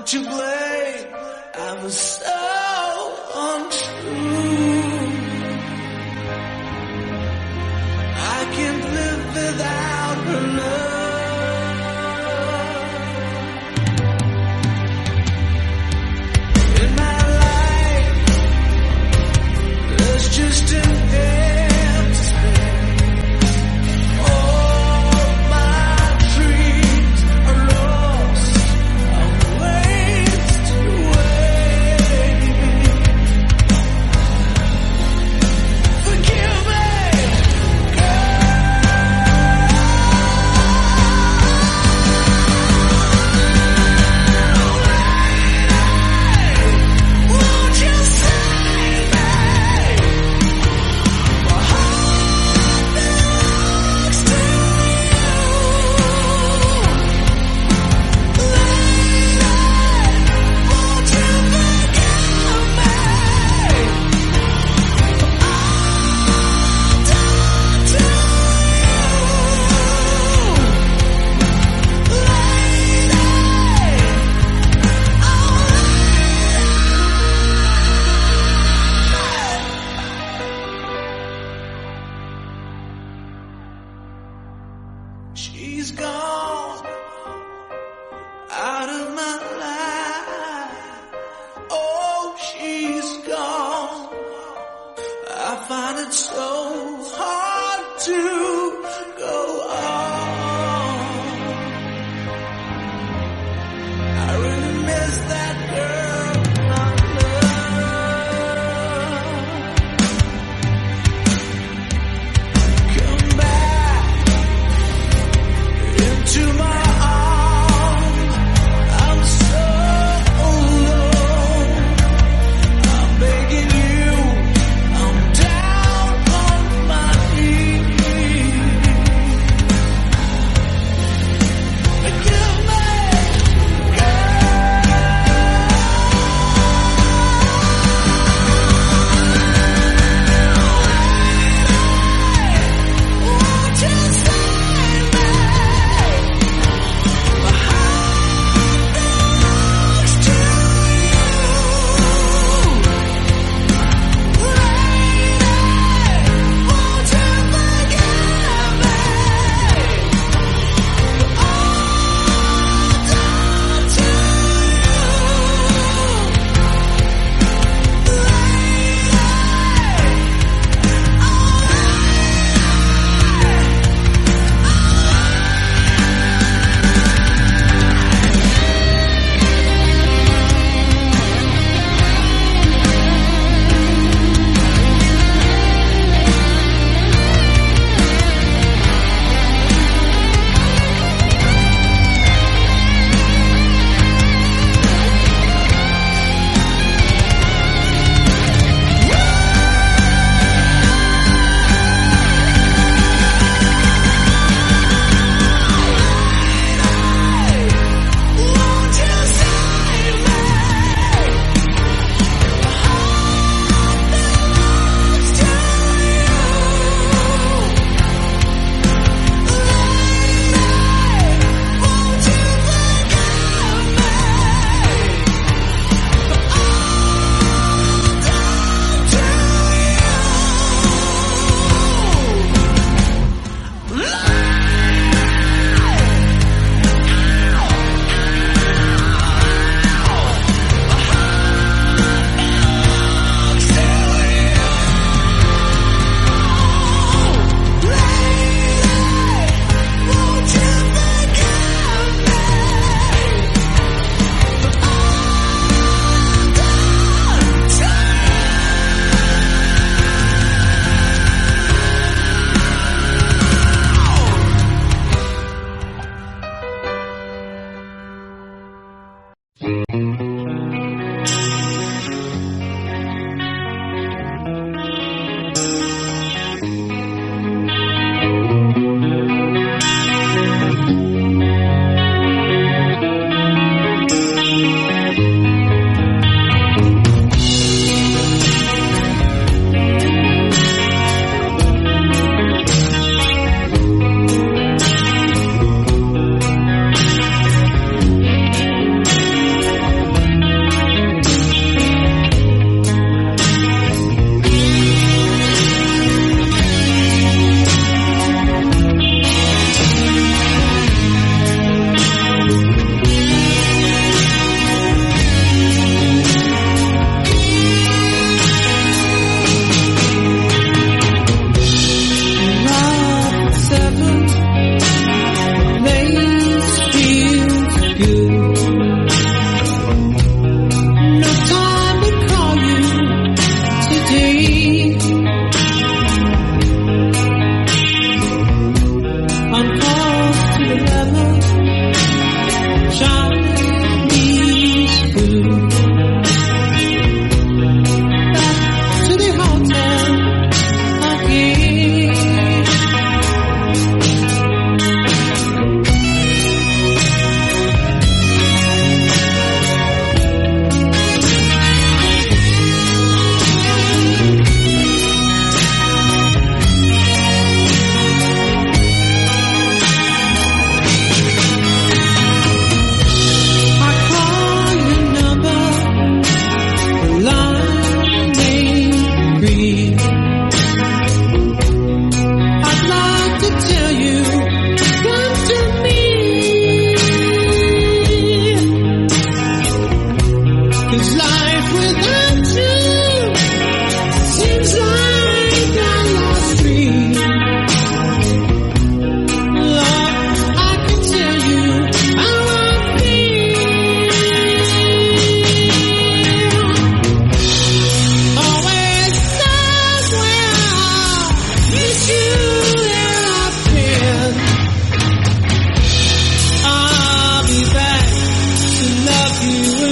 to blame. I was so untrue. I can't live without her love. In my life, there's just an empty space. All my dreams are lost. I'm wasted away. Forgive me, won't you save me? My heart belongs to you. Lady, won't you forgive me? I'll talk to you. She's gone out of my life. Oh, she's gone. I find it so hard to go on. I really miss that girl I love. Come back into my arms. I'm so alone. I'm begging you. I'm down on my knees. Forgive me, won't you save me? My heart belongs to you. Lady, won't you forgive me? I'll talk to you. Won't you save me? My heart belongs to you. Lady, won't you forgive me? I'll talk to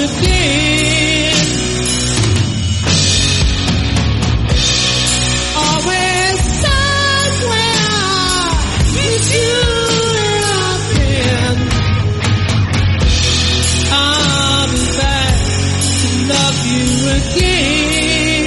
again. Always times when I miss you and I'll be back to love you again.